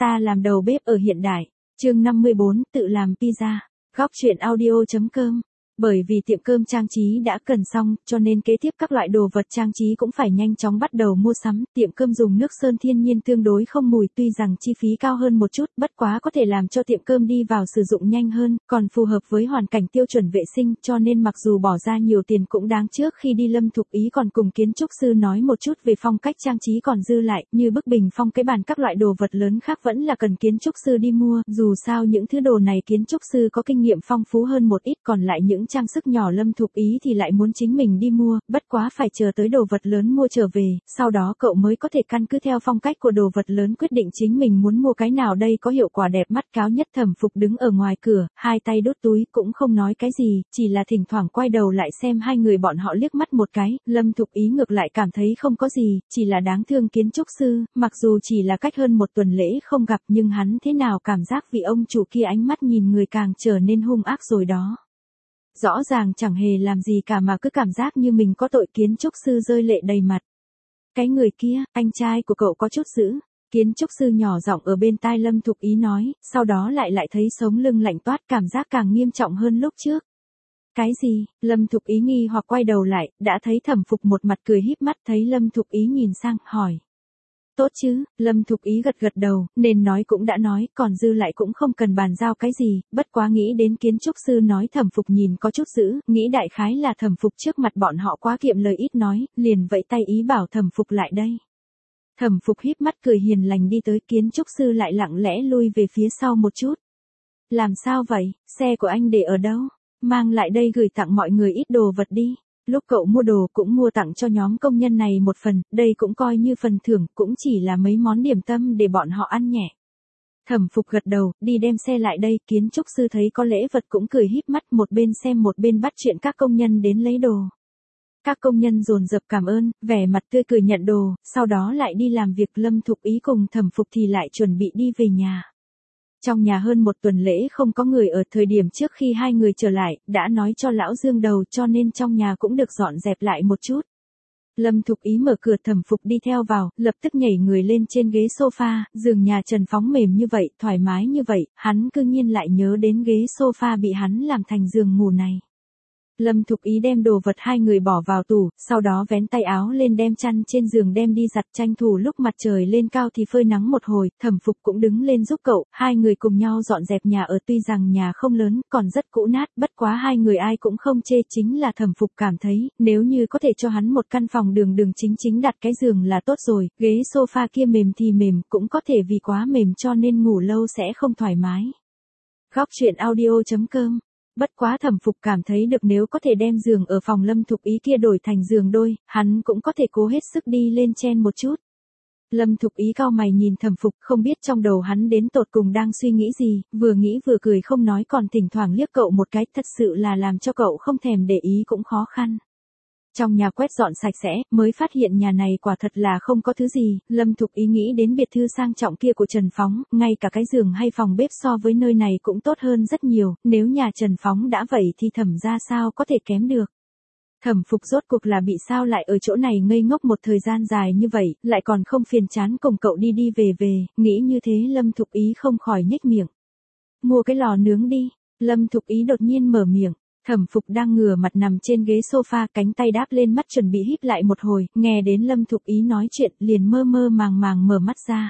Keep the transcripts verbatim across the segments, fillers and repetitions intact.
Ta làm đầu bếp ở hiện đại. Chương năm mươi bốn, tự làm pizza. Góc truyện audio.com. Bởi vì tiệm cơm trang trí đã cần xong, cho nên kế tiếp các loại đồ vật trang trí cũng phải nhanh chóng bắt đầu mua sắm. Tiệm cơm dùng nước sơn thiên nhiên tương đối không mùi, tuy rằng chi phí cao hơn một chút, bất quá có thể làm cho tiệm cơm đi vào sử dụng nhanh hơn, còn phù hợp với hoàn cảnh tiêu chuẩn vệ sinh, cho nên mặc dù bỏ ra nhiều tiền cũng đáng. Trước khi đi Lâm Thục Ý còn cùng kiến trúc sư nói một chút về phong cách trang trí còn dư lại, như bức bình phong, cái bàn, các loại đồ vật lớn khác vẫn là cần kiến trúc sư đi mua, dù sao những thứ đồ này kiến trúc sư có kinh nghiệm phong phú hơn một ít, còn lại những trang sức nhỏ Lâm Thục Ý thì lại muốn chính mình đi mua, bất quá phải chờ tới đồ vật lớn mua trở về, sau đó cậu mới có thể căn cứ theo phong cách của đồ vật lớn quyết định chính mình muốn mua cái nào đây có hiệu quả đẹp mắt cáo nhất. Thẩm Phục đứng ở ngoài cửa, hai tay đút túi cũng không nói cái gì, chỉ là thỉnh thoảng quay đầu lại xem hai người bọn họ liếc mắt một cái. Lâm Thục Ý ngược lại cảm thấy không có gì, chỉ là đáng thương kiến trúc sư, mặc dù chỉ là cách hơn một tuần lễ không gặp nhưng hắn thế nào cảm giác vị ông chủ kia ánh mắt nhìn người càng trở nên hung ác rồi đó. Rõ ràng chẳng hề làm gì cả mà cứ cảm giác như mình có tội. Kiến trúc sư rơi lệ đầy mặt. Cái người kia, anh trai của cậu có chút dữ. Kiến trúc sư nhỏ giọng ở bên tai Lâm Thục Ý nói, sau đó lại lại thấy sống lưng lạnh toát, cảm giác càng nghiêm trọng hơn lúc trước. Cái gì? Lâm Thục Ý nghi hoặc quay đầu lại, đã thấy Thẩm Phục một mặt cười híp mắt, thấy Lâm Thục Ý nhìn sang, hỏi. Tốt chứ, Lâm Thục Ý gật gật đầu, nên nói cũng đã nói, còn dư lại cũng không cần bàn giao cái gì, bất quá nghĩ đến kiến trúc sư nói Thẩm Phục nhìn có chút dữ, nghĩ đại khái là Thẩm Phục trước mặt bọn họ quá kiệm lời ít nói, liền vẫy tay ý bảo Thẩm Phục lại đây. Thẩm Phục híp mắt cười hiền lành đi tới, kiến trúc sư lại lặng lẽ lui về phía sau một chút. Làm sao vậy, xe của anh để ở đâu? Mang lại đây gửi tặng mọi người ít đồ vật đi. Lúc cậu mua đồ cũng mua tặng cho nhóm công nhân này một phần, đây cũng coi như phần thưởng, cũng chỉ là mấy món điểm tâm để bọn họ ăn nhẹ. Thẩm Phục gật đầu, đi đem xe lại đây. Kiến trúc sư thấy có lễ vật cũng cười híp mắt, một bên xem một bên bắt chuyện các công nhân đến lấy đồ. Các công nhân dồn dập cảm ơn, vẻ mặt tươi cười nhận đồ, sau đó lại đi làm việc. Lâm Thục Ý cùng Thẩm Phục thì lại chuẩn bị đi về nhà. Trong nhà hơn một tuần lễ không có người ở, thời điểm trước khi hai người trở lại, đã nói cho lão Dương đầu cho nên trong nhà cũng được dọn dẹp lại một chút. Lâm Thục Ý mở cửa, Thẩm Phục đi theo vào, lập tức nhảy người lên trên ghế sofa, giường nhà trần phóng mềm như vậy, thoải mái như vậy, hắn cư nhiên lại nhớ đến ghế sofa bị hắn làm thành giường ngủ này. Lâm Thục Ý đem đồ vật hai người bỏ vào tủ, sau đó vén tay áo lên đem chăn trên giường đem đi giặt, tranh thủ lúc mặt trời lên cao thì phơi nắng một hồi. Thẩm Phục cũng đứng lên giúp cậu, hai người cùng nhau dọn dẹp nhà ở. Tuy rằng nhà không lớn, còn rất cũ nát, bất quá hai người ai cũng không chê, chính là Thẩm Phục cảm thấy, nếu như có thể cho hắn một căn phòng đường đường chính chính đặt cái giường là tốt rồi, ghế sofa kia mềm thì mềm, cũng có thể vì quá mềm cho nên ngủ lâu sẽ không thoải mái. Góc truyện audio.com. Bất quá Thẩm Phục cảm thấy được nếu có thể đem giường ở phòng Lâm Thục Ý kia đổi thành giường đôi, hắn cũng có thể cố hết sức đi lên trên một chút. Lâm Thục Ý cau mày nhìn Thẩm Phục, không biết trong đầu hắn đến tột cùng đang suy nghĩ gì, vừa nghĩ vừa cười không nói, còn thỉnh thoảng liếc cậu một cái, thật sự là làm cho cậu không thèm để ý cũng khó khăn. Trong nhà quét dọn sạch sẽ, mới phát hiện nhà này quả thật là không có thứ gì. Lâm Thục Ý nghĩ đến biệt thự sang trọng kia của Trần Phóng, ngay cả cái giường hay phòng bếp so với nơi này cũng tốt hơn rất nhiều, nếu nhà Trần Phóng đã vậy thì Thẩm ra sao có thể kém được. Thẩm Phục rốt cuộc là bị sao lại ở chỗ này ngây ngốc một thời gian dài như vậy, lại còn không phiền chán cùng cậu đi đi về về, nghĩ như thế Lâm Thục Ý không khỏi nhếch miệng. Mua cái lò nướng đi, Lâm Thục Ý đột nhiên mở miệng. Thẩm Phục đang ngửa mặt nằm trên ghế sofa, cánh tay đáp lên mắt chuẩn bị híp lại một hồi, nghe đến Lâm Thục Ý nói chuyện liền mơ mơ màng màng mở mắt ra.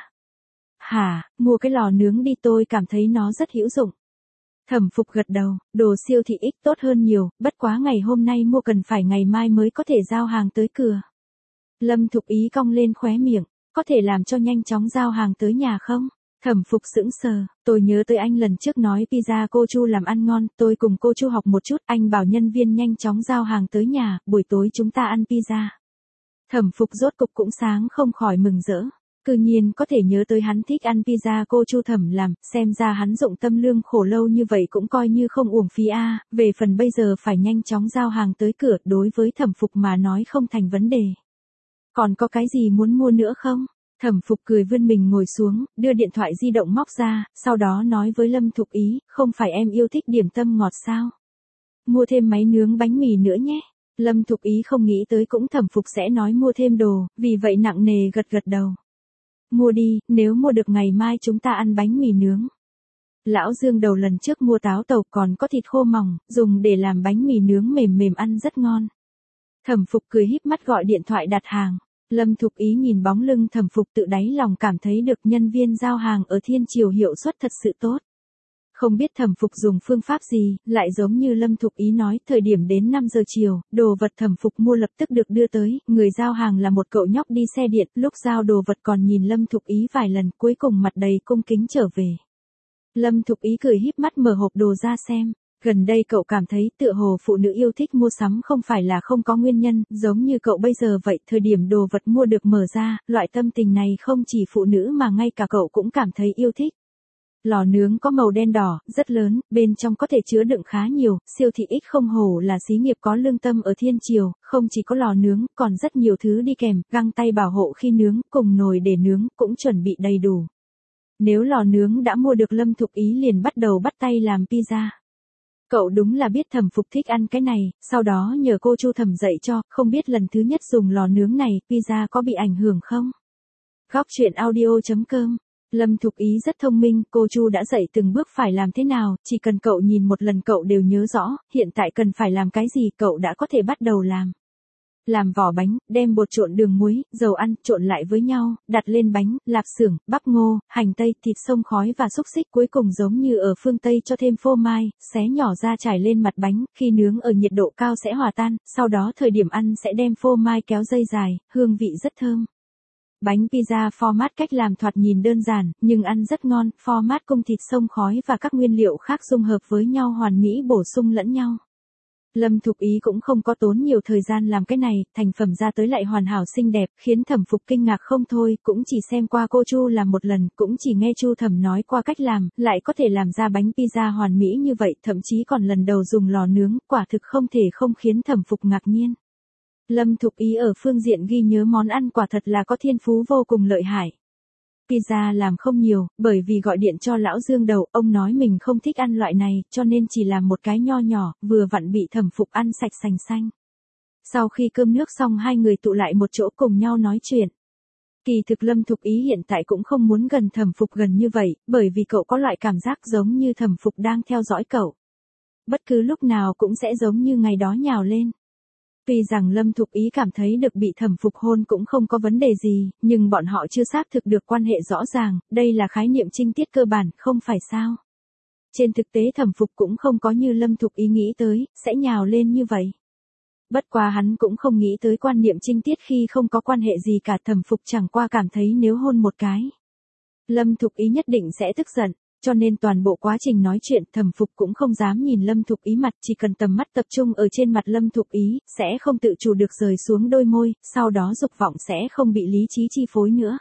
Hả, mua cái lò nướng đi, tôi cảm thấy nó rất hữu dụng. Thẩm Phục gật đầu, đồ siêu thị ích tốt hơn nhiều, bất quá ngày hôm nay mua cần phải ngày mai mới có thể giao hàng tới cửa. Lâm Thục Ý cong lên khóe miệng, có thể làm cho nhanh chóng giao hàng tới nhà không? Thẩm Phục sững sờ, tôi nhớ tới anh lần trước nói pizza cô Chu làm ăn ngon, tôi cùng cô Chu học một chút, anh bảo nhân viên nhanh chóng giao hàng tới nhà, buổi tối chúng ta ăn pizza. Thẩm Phục rốt cục cũng sáng không khỏi mừng rỡ, cư nhiên có thể nhớ tới hắn thích ăn pizza cô Chu Thẩm làm, xem ra hắn dụng tâm lương khổ lâu như vậy cũng coi như không uổng phí a. Về phần bây giờ phải nhanh chóng giao hàng tới cửa, đối với Thẩm Phục mà nói không thành vấn đề. Còn có cái gì muốn mua nữa không? Thẩm Phục cười vươn mình ngồi xuống, đưa điện thoại di động móc ra, sau đó nói với Lâm Thục Ý, không phải em yêu thích điểm tâm ngọt sao? Mua thêm máy nướng bánh mì nữa nhé. Lâm Thục Ý không nghĩ tới cũng Thẩm Phục sẽ nói mua thêm đồ, vì vậy nặng nề gật gật đầu. mua đi, nếu mua được ngày mai chúng ta ăn bánh mì nướng. Lão Dương đầu lần trước mua táo tàu còn có thịt khô mỏng, dùng để làm bánh mì nướng mềm mềm ăn rất ngon. Thẩm Phục cười híp mắt gọi điện thoại đặt hàng. Lâm Thục Ý nhìn bóng lưng Thẩm Phục tự đáy lòng cảm thấy được nhân viên giao hàng ở Thiên Triều hiệu suất thật sự tốt. Không biết Thẩm Phục dùng phương pháp gì, lại giống như Lâm Thục Ý nói, thời điểm đến năm giờ chiều, đồ vật Thẩm Phục mua lập tức được đưa tới, người giao hàng là một cậu nhóc đi xe điện, lúc giao đồ vật còn nhìn Lâm Thục Ý vài lần, cuối cùng mặt đầy cung kính trở về. Lâm Thục Ý cười híp mắt mở hộp đồ ra xem. Gần đây cậu cảm thấy tựa hồ phụ nữ yêu thích mua sắm không phải là không có nguyên nhân, giống như cậu bây giờ vậy, thời điểm đồ vật mua được mở ra, loại tâm tình này không chỉ phụ nữ mà ngay cả cậu cũng cảm thấy yêu thích. Lò nướng có màu đen đỏ, rất lớn, bên trong có thể chứa đựng khá nhiều, siêu thị ích không hổ là xí nghiệp có lương tâm ở Thiên Triều, không chỉ có lò nướng, còn rất nhiều thứ đi kèm, găng tay bảo hộ khi nướng, cùng nồi để nướng, cũng chuẩn bị đầy đủ. Nếu lò nướng đã mua được Lâm Thục Ý liền bắt đầu bắt tay làm pizza. Cậu đúng là biết Thẩm Phục thích ăn cái này, sau đó nhờ cô Chu Thẩm dạy cho, không biết lần thứ nhất dùng lò nướng này, pizza có bị ảnh hưởng không? Góc truyện audio chấm com. Lâm Thục Ý rất thông minh, cô Chu đã dạy từng bước phải làm thế nào, chỉ cần cậu nhìn một lần cậu đều nhớ rõ, hiện tại cần phải làm cái gì cậu đã có thể bắt đầu làm. Làm vỏ bánh, đem bột trộn đường muối, dầu ăn, trộn lại với nhau, đặt lên bánh, lạp xưởng, bắp ngô, hành tây, thịt xông khói và xúc xích, cuối cùng giống như ở phương Tây cho thêm phô mai, xé nhỏ ra trải lên mặt bánh, khi nướng ở nhiệt độ cao sẽ hòa tan, sau đó thời điểm ăn sẽ đem phô mai kéo dây dài, hương vị rất thơm. Bánh pizza format cách làm thoạt nhìn đơn giản, nhưng ăn rất ngon, format cùng thịt xông khói và các nguyên liệu khác dung hợp với nhau hoàn mỹ bổ sung lẫn nhau. Lâm Thục Ý cũng không có tốn nhiều thời gian làm cái này, thành phẩm ra tới lại hoàn hảo xinh đẹp, khiến Thẩm Phục kinh ngạc không thôi, cũng chỉ xem qua cô Chu làm một lần, cũng chỉ nghe Chu Thẩm nói qua cách làm, lại có thể làm ra bánh pizza hoàn mỹ như vậy, thậm chí còn lần đầu dùng lò nướng, quả thực không thể không khiến Thẩm Phục ngạc nhiên. Lâm Thục Ý ở phương diện ghi nhớ món ăn quả thật là có thiên phú vô cùng lợi hại. Pizza làm không nhiều, bởi vì gọi điện cho lão Dương đầu, ông nói mình không thích ăn loại này, cho nên chỉ làm một cái nho nhỏ, vừa vặn bị Thẩm Phục ăn sạch sành xanh. Sau khi cơm nước xong hai người tụ lại một chỗ cùng nhau nói chuyện. Kỳ thực Lâm Thục Ý hiện tại cũng không muốn gần Thẩm Phục gần như vậy, bởi vì cậu có loại cảm giác giống như Thẩm Phục đang theo dõi cậu. Bất cứ lúc nào cũng sẽ giống như ngày đó nhào lên. Tuy rằng Lâm Thục Ý cảm thấy được bị Thẩm Phục hôn cũng không có vấn đề gì, nhưng bọn họ chưa xác thực được quan hệ rõ ràng, đây là khái niệm trinh tiết cơ bản, không phải sao. Trên thực tế Thẩm Phục cũng không có như Lâm Thục Ý nghĩ tới, sẽ nhào lên như vậy. Bất quá hắn cũng không nghĩ tới quan niệm trinh tiết khi không có quan hệ gì cả, Thẩm Phục chẳng qua cảm thấy nếu hôn một cái, Lâm Thục Ý nhất định sẽ tức giận. Cho nên toàn bộ quá trình nói chuyện Thẩm Phục cũng không dám nhìn Lâm Thục Ý mặt, chỉ cần tầm mắt tập trung ở trên mặt Lâm Thục Ý, sẽ không tự chủ được rời xuống đôi môi, sau đó dục vọng sẽ không bị lý trí chi phối nữa.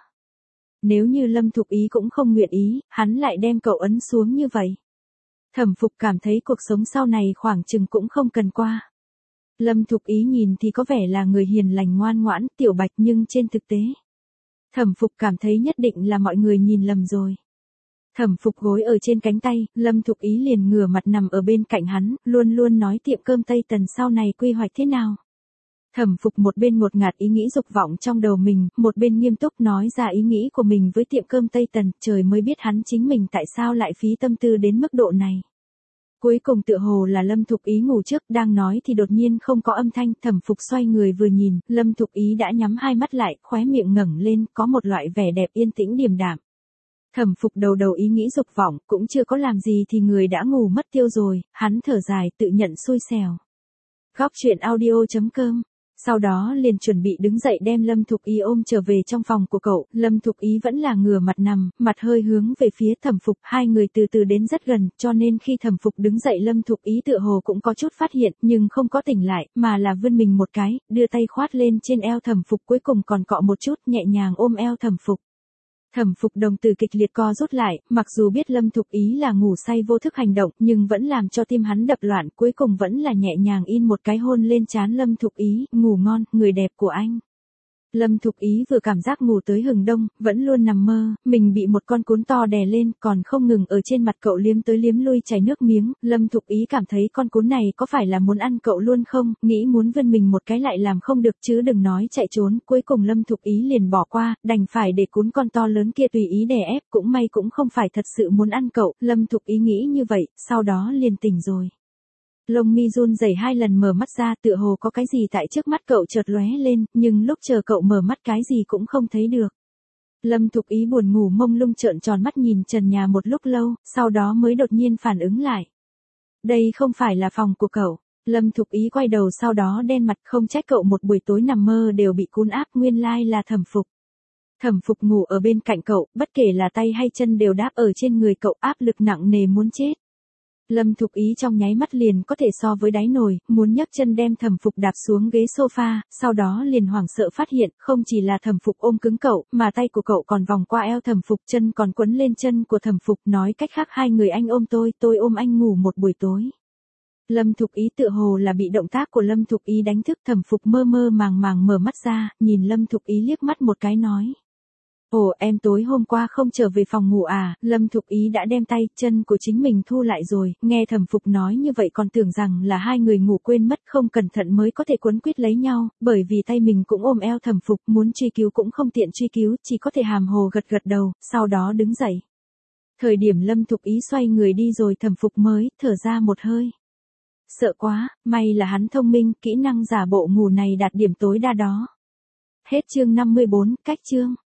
Nếu như Lâm Thục Ý cũng không nguyện ý, hắn lại đem cậu ấn xuống như vậy. Thẩm Phục cảm thấy cuộc sống sau này khoảng chừng cũng không cần qua. Lâm Thục Ý nhìn thì có vẻ là người hiền lành ngoan ngoãn, tiểu bạch nhưng trên thực tế, Thẩm Phục cảm thấy nhất định là mọi người nhìn lầm rồi. Thẩm Phục gối ở trên cánh tay, Lâm Thục Ý liền ngửa mặt nằm ở bên cạnh hắn, luôn luôn nói tiệm cơm Tây Tần sau này quy hoạch thế nào. Thẩm Phục một bên ngột ngạt ý nghĩ dục vọng trong đầu mình, một bên nghiêm túc nói ra ý nghĩ của mình với tiệm cơm Tây Tần, trời mới biết hắn chính mình tại sao lại phí tâm tư đến mức độ này. Cuối cùng tựa hồ là Lâm Thục Ý ngủ trước, đang nói thì đột nhiên không có âm thanh, Thẩm Phục xoay người vừa nhìn, Lâm Thục Ý đã nhắm hai mắt lại, khóe miệng ngẩng lên, có một loại vẻ đẹp yên tĩnh điềm đạm. Thẩm Phục đầu đầu ý nghĩ dục vọng, cũng chưa có làm gì thì người đã ngủ mất tiêu rồi, hắn thở dài tự nhận xui xẻo. Góc truyện audio chấm com. Sau đó liền chuẩn bị đứng dậy đem Lâm Thục Ý ôm trở về trong phòng của cậu, Lâm Thục Ý vẫn là ngửa mặt nằm, mặt hơi hướng về phía Thẩm Phục, hai người từ từ đến rất gần, cho nên khi Thẩm Phục đứng dậy Lâm Thục Ý tựa hồ cũng có chút phát hiện, nhưng không có tỉnh lại, mà là vươn mình một cái, đưa tay khoát lên trên eo Thẩm Phục, cuối cùng còn cọ một chút, nhẹ nhàng ôm eo Thẩm Phục. Thẩm Phục đồng tử kịch liệt co rút lại, mặc dù biết Lâm Thục Ý là ngủ say vô thức hành động, nhưng vẫn làm cho tim hắn đập loạn, cuối cùng vẫn là nhẹ nhàng in một cái hôn lên trán Lâm Thục Ý, ngủ ngon, người đẹp của anh. Lâm Thục Ý vừa cảm giác ngủ tới hừng đông, vẫn luôn nằm mơ, mình bị một con cún to đè lên, còn không ngừng ở trên mặt cậu liếm tới liếm lui chảy nước miếng, Lâm Thục Ý cảm thấy con cún này có phải là muốn ăn cậu luôn không, nghĩ muốn vươn mình một cái lại làm không được chứ đừng nói chạy trốn, cuối cùng Lâm Thục Ý liền bỏ qua, đành phải để cún con to lớn kia tùy ý đè ép, cũng may cũng không phải thật sự muốn ăn cậu, Lâm Thục Ý nghĩ như vậy, sau đó liền tỉnh rồi. Lông mi run rẩy hai lần mở mắt ra tựa hồ có cái gì tại trước mắt cậu chợt lóe lên, nhưng lúc chờ cậu mở mắt cái gì cũng không thấy được. Lâm Thục Ý buồn ngủ mông lung trợn tròn mắt nhìn trần nhà một lúc lâu, sau đó mới đột nhiên phản ứng lại. Đây không phải là phòng của cậu. Lâm Thục Ý quay đầu sau đó đen mặt không trách cậu một buổi tối nằm mơ đều bị cún áp nguyên lai là Thẩm Phục. Thẩm Phục ngủ ở bên cạnh cậu, bất kể là tay hay chân đều đáp ở trên người cậu áp lực nặng nề muốn chết. Lâm Thục Ý trong nháy mắt liền có thể so với đáy nồi, muốn nhấc chân đem Thẩm Phục đạp xuống ghế sofa, sau đó liền hoảng sợ phát hiện, không chỉ là Thẩm Phục ôm cứng cậu, mà tay của cậu còn vòng qua eo Thẩm Phục, chân còn quấn lên chân của Thẩm Phục, nói cách khác hai người anh ôm tôi, tôi ôm anh ngủ một buổi tối. Lâm Thục Ý tựa hồ là bị động tác của Lâm Thục Ý đánh thức, Thẩm Phục mơ mơ màng màng mở mắt ra, nhìn Lâm Thục Ý liếc mắt một cái nói. Ồ, em tối hôm qua không trở về phòng ngủ à, Lâm Thục Ý đã đem tay, chân của chính mình thu lại rồi, nghe Thẩm Phục nói như vậy còn tưởng rằng là hai người ngủ quên mất không cẩn thận mới có thể quấn quýt lấy nhau, bởi vì tay mình cũng ôm eo Thẩm Phục, muốn truy cứu cũng không tiện truy cứu, chỉ có thể hàm hồ gật gật đầu, sau đó đứng dậy. Thời điểm Lâm Thục Ý xoay người đi rồi Thẩm Phục mới thở ra một hơi. Sợ quá, may là hắn thông minh, kỹ năng giả bộ ngủ này đạt điểm tối đa đó. Hết chương năm mươi bốn, cách chương.